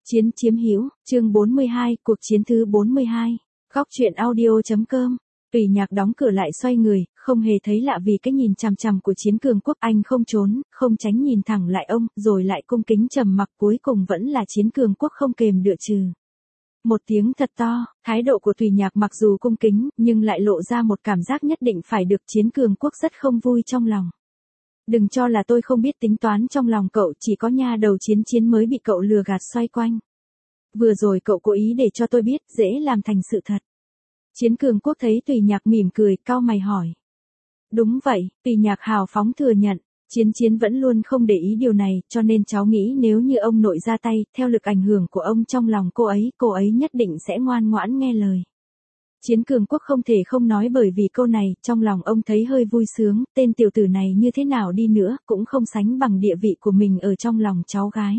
Chiến chiếm hữu, chương 42, cuộc chiến thứ 42. Góc truyện audio.com. Tùy Nhạc đóng cửa lại xoay người, không hề thấy lạ vì cái nhìn chằm chằm của Chiến Cường Quốc. Anh không trốn, không tránh, nhìn thẳng lại ông, rồi lại cung kính trầm mặc, cuối cùng vẫn là Chiến Cường Quốc không kềm được trừ một tiếng thật to. Thái độ của Tùy Nhạc mặc dù cung kính, nhưng lại lộ ra một cảm giác nhất định phải được. Chiến Cường Quốc rất không vui trong lòng. Đừng cho là tôi không biết tính toán trong lòng cậu, chỉ có nha đầu Chiến mới bị cậu lừa gạt xoay quanh. Vừa rồi cậu cố ý để cho tôi biết, dễ làm thành sự thật. Chiến Cường Quốc thấy Tùy Nhạc mỉm cười, cau mày hỏi. Đúng vậy, Tùy Nhạc hào phóng thừa nhận. Chiến vẫn luôn không để ý điều này, cho nên cháu nghĩ nếu như ông nội ra tay, theo lực ảnh hưởng của ông trong lòng cô ấy nhất định sẽ ngoan ngoãn nghe lời. Chiến Cường Quốc không thể không nói, bởi vì câu này, trong lòng ông thấy hơi vui sướng, tên tiểu tử này như thế nào đi nữa, cũng không sánh bằng địa vị của mình ở trong lòng cháu gái.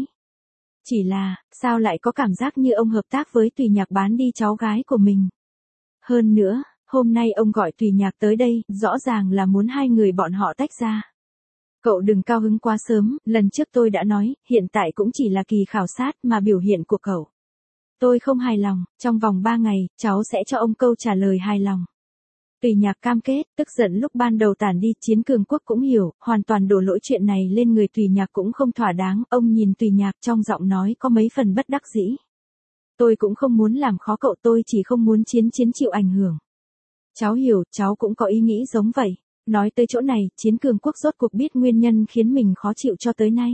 Chỉ là, sao lại có cảm giác như ông hợp tác với Tùy Nhạc bán đi cháu gái của mình. Hơn nữa, hôm nay ông gọi Tùy Nhạc tới đây, rõ ràng là muốn hai người bọn họ tách ra. Cậu đừng cao hứng quá sớm, lần trước tôi đã nói, hiện tại cũng chỉ là kỳ khảo sát mà biểu hiện của cậu. Tôi không hài lòng, trong vòng 3 ngày, cháu sẽ cho ông câu trả lời hài lòng. Tùy Nhạc cam kết, tức giận lúc ban đầu tản đi. Chiến Cường Quốc cũng hiểu, hoàn toàn đổ lỗi chuyện này lên người Tùy Nhạc cũng không thỏa đáng. Ông nhìn Tùy Nhạc, trong giọng nói có mấy phần bất đắc dĩ. Tôi cũng không muốn làm khó cậu, tôi chỉ không muốn Chiến chịu ảnh hưởng. Cháu hiểu, cháu cũng có ý nghĩ giống vậy. Nói tới chỗ này, Chiến Cường Quốc rốt cuộc biết nguyên nhân khiến mình khó chịu cho tới nay.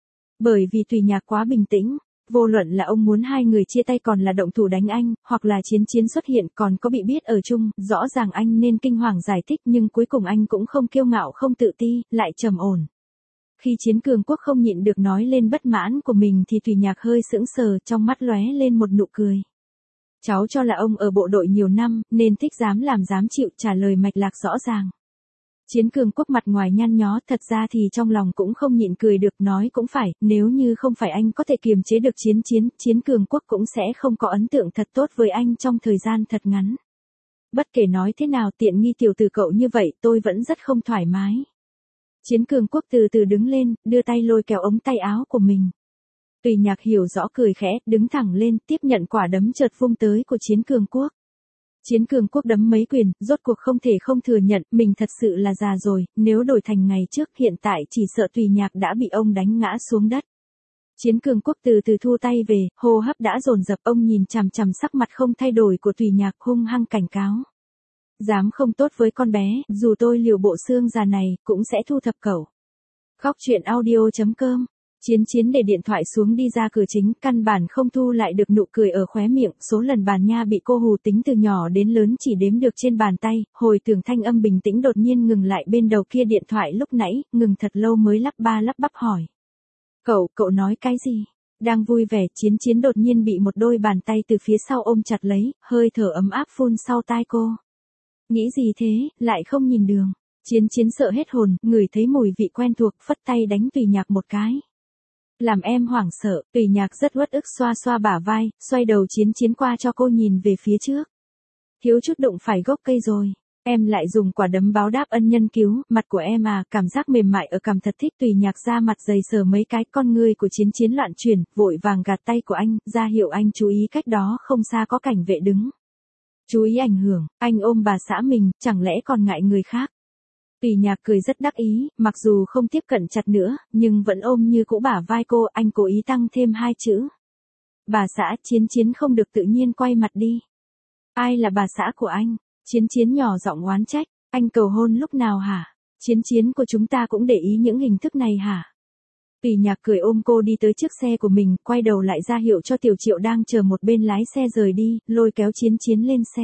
Bởi vì Tùy Nhạc quá bình tĩnh. Vô luận là ông muốn hai người chia tay còn là động thủ đánh anh, hoặc là Chiến xuất hiện còn có bị biết ở chung, rõ ràng anh nên kinh hoàng giải thích, nhưng cuối cùng anh cũng không kiêu ngạo không tự ti, lại trầm ổn. Khi Chiến Cường Quốc không nhịn được nói lên bất mãn của mình thì Tùy Nhạc hơi sững sờ, trong mắt lóe lên một nụ cười. Cháu cho là ông ở bộ đội nhiều năm, nên thích dám làm dám chịu, trả lời mạch lạc rõ ràng. Chiến Cường Quốc mặt ngoài nhăn nhó, thật ra thì trong lòng cũng không nhịn cười được, nói cũng phải, nếu như không phải anh có thể kiềm chế được Chiến Cường Quốc cũng sẽ không có ấn tượng thật tốt với anh trong thời gian thật ngắn. Bất kể nói thế nào, tiện nghi tiểu tử cậu như vậy, tôi vẫn rất không thoải mái. Chiến Cường Quốc từ từ đứng lên, đưa tay lôi kéo ống tay áo của mình. Tùy Nhạc hiểu rõ cười khẽ, đứng thẳng lên, tiếp nhận quả đấm chợt vung tới của Chiến Cường Quốc. Chiến Cường Quốc đấm mấy quyền, rốt cuộc không thể không thừa nhận, mình thật sự là già rồi, nếu đổi thành ngày trước, hiện tại chỉ sợ Tùy Nhạc đã bị ông đánh ngã xuống đất. Chiến Cường Quốc từ từ thu tay về, hô hấp đã dồn dập, ông nhìn chằm chằm sắc mặt không thay đổi của Tùy Nhạc, hung hăng cảnh cáo. Dám không tốt với con bé, dù tôi liều bộ xương già này, cũng sẽ thu thập cậu. Góc truyện audio.com. Chiến để điện thoại xuống đi ra cửa chính, căn bản không thu lại được nụ cười ở khóe miệng. Số lần bàn nha bị cô hù tính từ nhỏ đến lớn chỉ đếm được trên bàn tay. Hồi tưởng thanh âm bình tĩnh đột nhiên ngừng lại bên đầu kia điện thoại lúc nãy, ngừng thật lâu mới lắp bắp hỏi. Cậu nói cái gì? Đang vui vẻ, Chiến đột nhiên bị một đôi bàn tay từ phía sau ôm chặt lấy, hơi thở ấm áp phun sau tai cô. Nghĩ gì thế, lại không nhìn đường. Chiến sợ hết hồn, ngửi thấy mùi vị quen thuộc, phất tay đánh Tùy Nhạc một cái. Làm em hoảng sợ, Tùy Nhạc rất uất ức xoa xoa bả vai, xoay đầu Chiến qua cho cô nhìn về phía trước. Thiếu chút đụng phải gốc cây rồi. Em lại dùng quả đấm báo đáp ân nhân cứu, mặt của em à, cảm giác mềm mại ở cằm thật thích. Tùy Nhạc ra mặt dày sờ mấy cái, con người của Chiến loạn chuyển, vội vàng gạt tay của anh, ra hiệu anh chú ý cách đó không xa có cảnh vệ đứng. Chú ý ảnh hưởng, anh ôm bà xã mình, chẳng lẽ còn ngại người khác. Tùy Nhạc cười rất đắc ý, mặc dù không tiếp cận chặt nữa, nhưng vẫn ôm như cũ bả vai cô, anh cố ý tăng thêm 2 chữ. Bà xã. Chiến không được tự nhiên quay mặt đi. Ai là bà xã của anh? Chiến nhỏ giọng oán trách, anh cầu hôn lúc nào hả? Chiến của chúng ta cũng để ý những hình thức này hả? Tùy Nhạc cười ôm cô đi tới trước xe của mình, quay đầu lại ra hiệu cho Tiểu Triệu đang chờ một bên lái xe rời đi, lôi kéo Chiến lên xe.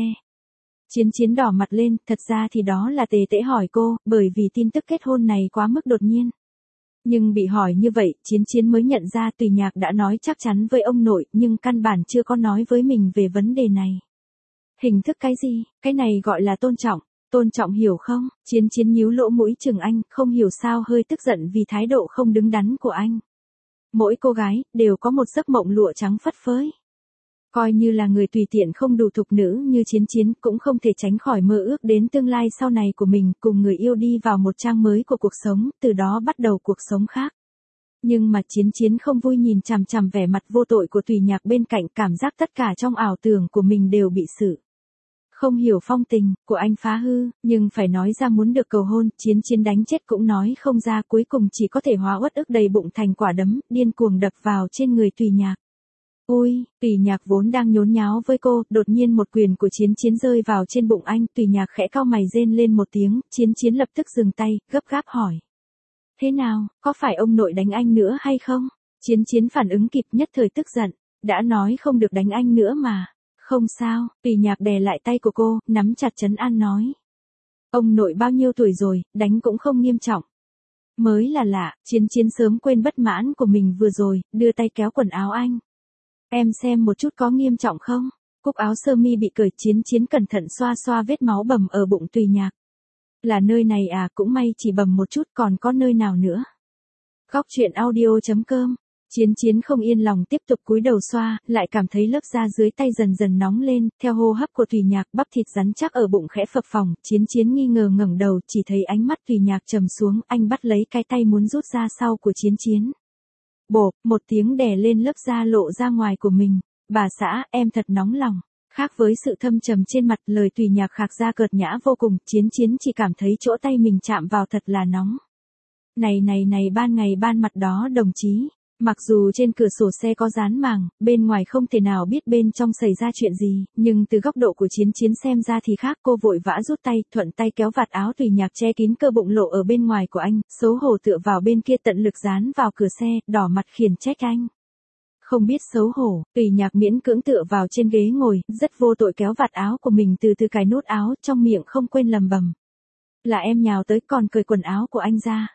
Chiến đỏ mặt lên, thật ra thì đó là Tề Tễ hỏi cô, bởi vì tin tức kết hôn này quá mức đột nhiên. Nhưng bị hỏi như vậy, Chiến mới nhận ra Tùy Nhạc đã nói chắc chắn với ông nội, nhưng căn bản chưa có nói với mình về vấn đề này. Hình thức cái gì, cái này gọi là tôn trọng hiểu không? Chiến nhíu lỗ mũi chừng anh, không hiểu sao hơi tức giận vì thái độ không đứng đắn của anh. Mỗi cô gái, đều có một giấc mộng lụa trắng phất phới. Coi như là người tùy tiện không đủ thục nữ như Chiến cũng không thể tránh khỏi mơ ước đến tương lai sau này của mình, cùng người yêu đi vào một trang mới của cuộc sống, từ đó bắt đầu cuộc sống khác. Nhưng mà Chiến Chiến không vui nhìn chằm chằm vẻ mặt vô tội của Tùy Nhạc bên cạnh, cảm giác tất cả trong ảo tưởng của mình đều bị sự không hiểu phong tình của anh phá hư, nhưng phải nói ra muốn được cầu hôn, Chiến Chiến đánh chết cũng nói không ra, cuối cùng chỉ có thể hóa uất ức đầy bụng thành quả đấm, điên cuồng đập vào trên người Tùy Nhạc. Ôi, Tùy Nhạc vốn đang nhốn nháo với cô, đột nhiên một quyền của Chiến Chiến rơi vào trên bụng anh, Tùy Nhạc khẽ cau mày rên lên một tiếng, Chiến Chiến lập tức dừng tay, gấp gáp hỏi. Thế nào, có phải ông nội đánh anh nữa hay không? Chiến Chiến phản ứng kịp, nhất thời tức giận, đã nói không được đánh anh nữa mà. Không sao, Tùy Nhạc đè lại tay của cô, nắm chặt trấn an nói. Ông nội bao nhiêu tuổi rồi, đánh cũng không nghiêm trọng. Mới là lạ, Chiến Chiến sớm quên bất mãn của mình vừa rồi, đưa tay kéo quần áo anh. Em xem một chút có nghiêm trọng không? Cúc áo sơ mi bị cởi, Chiến Chiến cẩn thận xoa xoa vết máu bầm ở bụng Tùy Nhạc. Là nơi này à, cũng may chỉ bầm một chút, còn có nơi nào nữa? Góc truyện audio.com. Chiến Chiến không yên lòng tiếp tục cúi đầu xoa, lại cảm thấy lớp da dưới tay dần dần nóng lên, theo hô hấp của Tùy Nhạc, bắp thịt rắn chắc ở bụng khẽ phập phồng, Chiến Chiến nghi ngờ ngẩng đầu, chỉ thấy ánh mắt Tùy Nhạc trầm xuống, anh bắt lấy cái tay muốn rút ra sau của Chiến Chiến. Bộp, một tiếng đè lên lớp da lộ ra ngoài của mình. Bà xã, em thật nóng lòng. Khác với sự thâm trầm trên mặt, lời Tùy Nhạc khạc ra cợt nhã vô cùng, Chiến Chiến chỉ cảm thấy chỗ tay mình chạm vào thật là nóng. Này ban ngày ban mặt đó đồng chí. Mặc dù trên cửa sổ xe có dán màng, bên ngoài không thể nào biết bên trong xảy ra chuyện gì, nhưng từ góc độ của Chiến Chiến xem ra thì khác, cô vội vã rút tay, thuận tay kéo vạt áo Tùy Nhạc che kín cơ bụng lộ ở bên ngoài của anh, xấu hổ tựa vào bên kia tận lực dán vào cửa xe, đỏ mặt khiển trách anh. Không biết xấu hổ, Tùy Nhạc miễn cưỡng tựa vào trên ghế ngồi, rất vô tội kéo vạt áo của mình từ từ cài nút áo, trong miệng không quên lầm bầm. Là em nhào tới còn cởi quần áo của anh ra.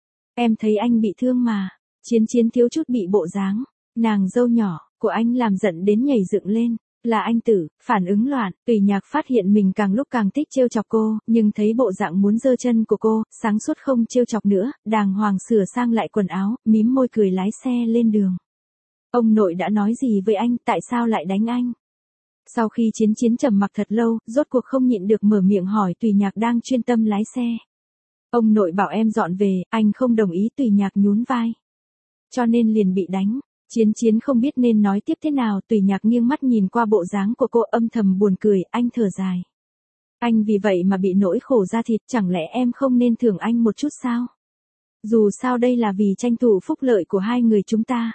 Em thấy anh bị thương mà. Chiến Chiến thiếu chút bị bộ dáng, nàng dâu nhỏ của anh làm giận đến nhảy dựng lên. Là anh Tử, phản ứng loạn, Tùy Nhạc phát hiện mình càng lúc càng thích trêu chọc cô, nhưng thấy bộ dạng muốn giơ chân của cô, sáng suốt không trêu chọc nữa, đàng hoàng sửa sang lại quần áo, mím môi cười lái xe lên đường. Ông nội đã nói gì với anh, tại sao lại đánh anh? Sau khi Chiến Chiến trầm mặc thật lâu, rốt cuộc không nhịn được mở miệng hỏi Tùy Nhạc đang chuyên tâm lái xe. Ông nội bảo em dọn về, anh không đồng ý, Tùy Nhạc nhún vai. Cho nên liền bị đánh. Chiến Chiến không biết nên nói tiếp thế nào, Tùy Nhạc nghiêng mắt nhìn qua bộ dáng của cô âm thầm buồn cười, anh thở dài. Anh vì vậy mà bị nỗi khổ da thịt, chẳng lẽ em không nên thưởng anh một chút sao? Dù sao đây là vì tranh thủ phúc lợi của hai người chúng ta.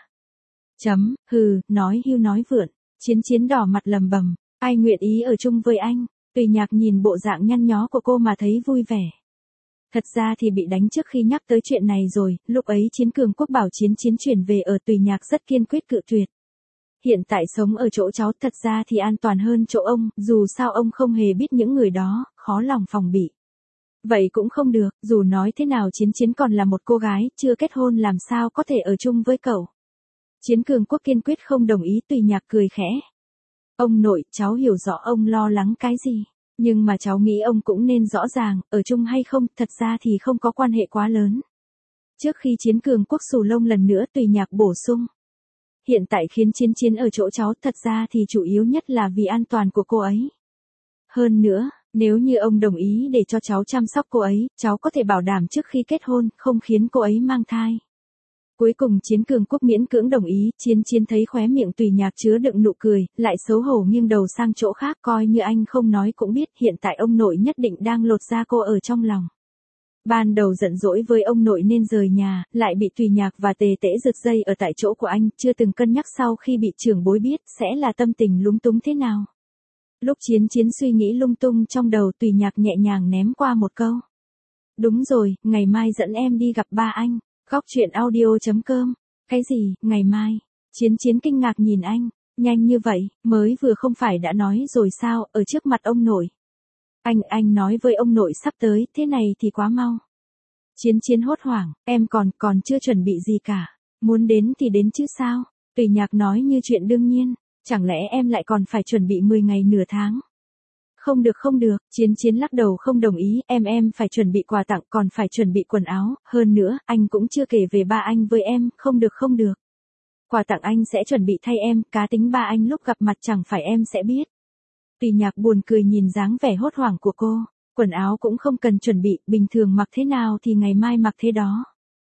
Hừ, nói hưu nói vượn. Chiến Chiến đỏ mặt lầm bầm, ai nguyện ý ở chung với anh? Tùy Nhạc nhìn bộ dạng nhăn nhó của cô mà thấy vui vẻ. Thật ra thì bị đánh trước khi nhắc tới chuyện này rồi, lúc ấy Chiến Cường Quốc bảo Chiến Chiến chuyển về ở, Tùy Nhạc rất kiên quyết cự tuyệt. Hiện tại sống ở chỗ cháu thật ra thì an toàn hơn chỗ ông, dù sao ông không hề biết những người đó, khó lòng phòng bị. Vậy cũng không được, dù nói thế nào Chiến Chiến còn là một cô gái, chưa kết hôn làm sao có thể ở chung với cậu. Chiến Cường Quốc kiên quyết không đồng ý, Tùy Nhạc cười khẽ. Ông nội, cháu hiểu rõ ông lo lắng cái gì. Nhưng mà cháu nghĩ ông cũng nên rõ ràng, ở chung hay không, thật ra thì không có quan hệ quá lớn. Trước khi Chiến Cường Quốc xù lông lần nữa, Tùy Nhạc bổ sung. Hiện tại khiến Chiến Chiến ở chỗ cháu, thật ra thì chủ yếu nhất là vì an toàn của cô ấy. Hơn nữa, nếu như ông đồng ý để cho cháu chăm sóc cô ấy, cháu có thể bảo đảm trước khi kết hôn, không khiến cô ấy mang thai. Cuối cùng Chiến Cường Quốc miễn cưỡng đồng ý, Chiến Chiến thấy khóe miệng Tùy Nhạc chứa đựng nụ cười, lại xấu hổ nghiêng đầu sang chỗ khác, coi như anh không nói cũng biết, hiện tại ông nội nhất định đang lột da cô ở trong lòng. Ban đầu giận dỗi với ông nội nên rời nhà, lại bị Tùy Nhạc và Tề Tễ giật dây ở tại chỗ của anh, chưa từng cân nhắc sau khi bị trưởng bối biết, sẽ là tâm tình lúng túng thế nào. Lúc Chiến Chiến suy nghĩ lung tung trong đầu, Tùy Nhạc nhẹ nhàng ném qua một câu. Đúng rồi, ngày mai dẫn em đi gặp ba anh. Góc truyện audio.com. Cái gì, ngày mai? Chiến Chiến kinh ngạc nhìn anh, nhanh như vậy, mới vừa không phải đã nói rồi sao, ở trước mặt ông nội. Anh nói với ông nội sắp tới, thế này thì quá mau. Chiến Chiến hốt hoảng, em còn chưa chuẩn bị gì cả. Muốn đến thì đến chứ sao? Tùy Nhạc nói như chuyện đương nhiên, chẳng lẽ em lại còn phải chuẩn bị 10 ngày nửa tháng? Không được, Chiến Chiến lắc đầu không đồng ý, em phải chuẩn bị quà tặng, còn phải chuẩn bị quần áo, hơn nữa, anh cũng chưa kể về ba anh với em, không được. Quà tặng anh sẽ chuẩn bị thay em, cá tính ba anh lúc gặp mặt chẳng phải em sẽ biết. Tùy Nhạc buồn cười nhìn dáng vẻ hốt hoảng của cô, quần áo cũng không cần chuẩn bị, bình thường mặc thế nào thì ngày mai mặc thế đó.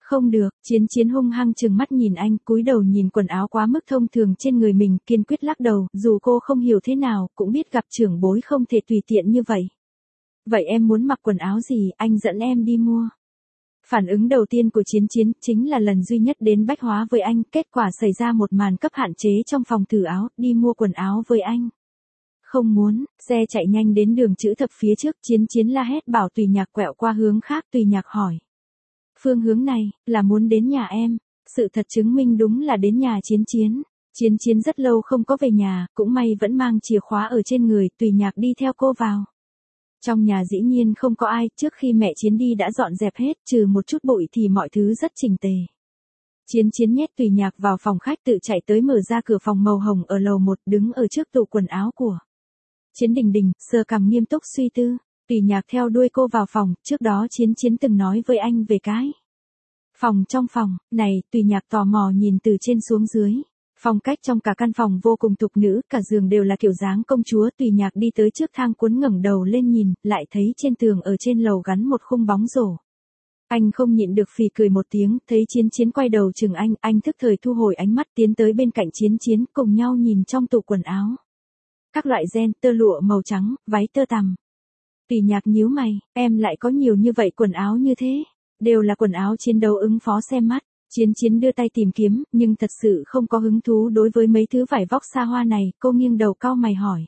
Không được, Chiến Chiến hung hăng trừng mắt nhìn anh, cúi đầu nhìn quần áo quá mức thông thường trên người mình, kiên quyết lắc đầu, dù cô không hiểu thế nào, cũng biết gặp trưởng bối không thể tùy tiện như vậy. Vậy em muốn mặc quần áo gì, anh dẫn em đi mua. Phản ứng đầu tiên của Chiến Chiến chính là lần duy nhất đến bách hóa với anh, kết quả xảy ra một màn cấp hạn chế trong phòng thử áo, đi mua quần áo với anh. Không muốn, xe chạy nhanh đến đường chữ thập phía trước, Chiến Chiến la hét bảo Tùy Nhạc quẹo qua hướng khác, Tùy Nhạc hỏi. Phương hướng này, là muốn đến nhà em. Sự thật chứng minh đúng là đến nhà Chiến Chiến. Chiến Chiến rất lâu không có về nhà, cũng may vẫn mang chìa khóa ở trên người, Tùy Nhạc đi theo cô vào. Trong nhà dĩ nhiên không có ai, trước khi mẹ Chiến đi đã dọn dẹp hết, trừ một chút bụi thì mọi thứ rất chỉnh tề. Chiến Chiến nhét Tùy Nhạc vào phòng khách tự chạy tới mở ra cửa phòng màu hồng ở lầu 1, đứng ở trước tủ quần áo của Chiến Đình Đình, sờ cằm nghiêm túc suy tư. Tùy Nhạc theo đuôi cô vào phòng, trước đó Chiến Chiến từng nói với anh về cái phòng trong phòng, này, Tùy Nhạc tò mò nhìn từ trên xuống dưới. Phong cách trong cả căn phòng vô cùng tục nữ, cả giường đều là kiểu dáng công chúa. Tùy Nhạc đi tới trước thang cuốn ngẩng đầu lên nhìn, lại thấy trên tường ở trên lầu gắn một khung bóng rổ. Anh không nhịn được phì cười một tiếng, thấy Chiến Chiến quay đầu chừng anh thức thời thu hồi ánh mắt tiến tới bên cạnh Chiến Chiến, cùng nhau nhìn trong tủ quần áo. Các loại ren, tơ lụa màu trắng, váy tơ tằm. Tùy Nhạc nhíu mày, em lại có nhiều như vậy quần áo như thế, đều là quần áo chiến đấu ứng phó xem mắt. Chiến Chiến đưa tay tìm kiếm, nhưng thật sự không có hứng thú đối với mấy thứ vải vóc xa hoa này, cô nghiêng đầu cau mày hỏi.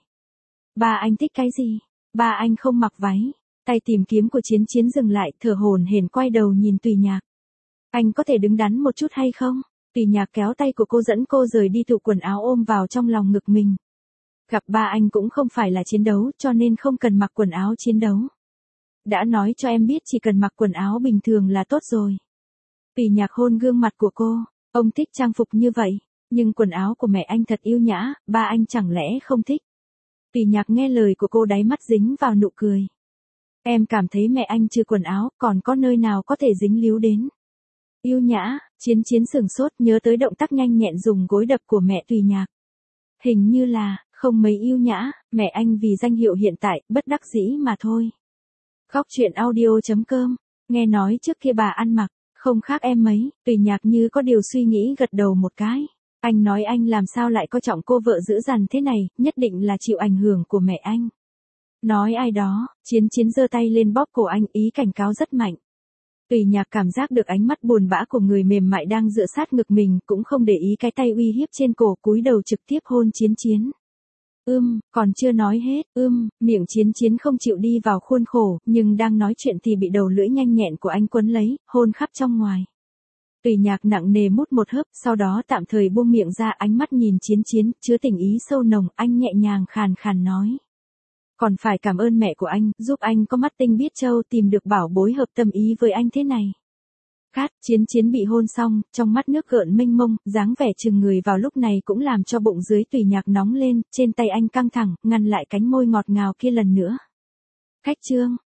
Ba anh thích cái gì? Ba anh không mặc váy. Tay tìm kiếm của Chiến Chiến dừng lại, thở hổn hển quay đầu nhìn Tùy Nhạc. Anh có thể đứng đắn một chút hay không? Tùy Nhạc kéo tay của cô dẫn cô rời đi tủ quần áo ôm vào trong lòng ngực mình. Gặp ba anh cũng không phải là chiến đấu, cho nên không cần mặc quần áo chiến đấu. Đã nói cho em biết chỉ cần mặc quần áo bình thường là tốt rồi. Tùy Nhạc hôn gương mặt của cô, ông thích trang phục như vậy, nhưng quần áo của mẹ anh thật yêu nhã, ba anh chẳng lẽ không thích. Tùy Nhạc nghe lời của cô đáy mắt dính vào nụ cười. Em cảm thấy mẹ anh trừ quần áo, còn có nơi nào có thể dính líu đến. Yêu nhã, Chiến Chiến sửng sốt nhớ tới động tác nhanh nhẹn dùng gối đập của mẹ Tùy Nhạc. Hình như là, không mấy yêu nhã, mẹ anh vì danh hiệu hiện tại, bất đắc dĩ mà thôi. Góc truyện audio.com, nghe nói trước kia bà ăn mặc, không khác em mấy, Tùy Nhạc như có điều suy nghĩ gật đầu một cái. Anh nói anh làm sao lại coi trọng cô vợ dữ dằn thế này, nhất định là chịu ảnh hưởng của mẹ anh. Nói ai đó, Chiến Chiến giơ tay lên bóp cổ anh, ý cảnh cáo rất mạnh. Tùy Nhạc cảm giác được ánh mắt buồn bã của người mềm mại đang dựa sát ngực mình, cũng không để ý cái tay uy hiếp trên cổ, cúi đầu trực tiếp hôn Chiến Chiến. Còn chưa nói hết, miệng Chiến Chiến không chịu đi vào khuôn khổ, nhưng đang nói chuyện thì bị đầu lưỡi nhanh nhẹn của anh quấn lấy, hôn khắp trong ngoài. Tùy Nhạc nặng nề mút một hớp, sau đó tạm thời buông miệng ra, ánh mắt nhìn Chiến Chiến, chứa tình ý sâu nồng, anh nhẹ nhàng khàn khàn nói. Còn phải cảm ơn mẹ của anh, giúp anh có mắt tinh biết châu tìm được bảo bối hợp tâm ý với anh thế này. Chiến Chiến bị hôn xong, trong mắt nước gợn mênh mông, dáng vẻ chừng người vào lúc này cũng làm cho bụng dưới Tùy Nhạc nóng lên, trên tay anh căng thẳng, ngăn lại cánh môi ngọt ngào kia lần nữa. Khách trương,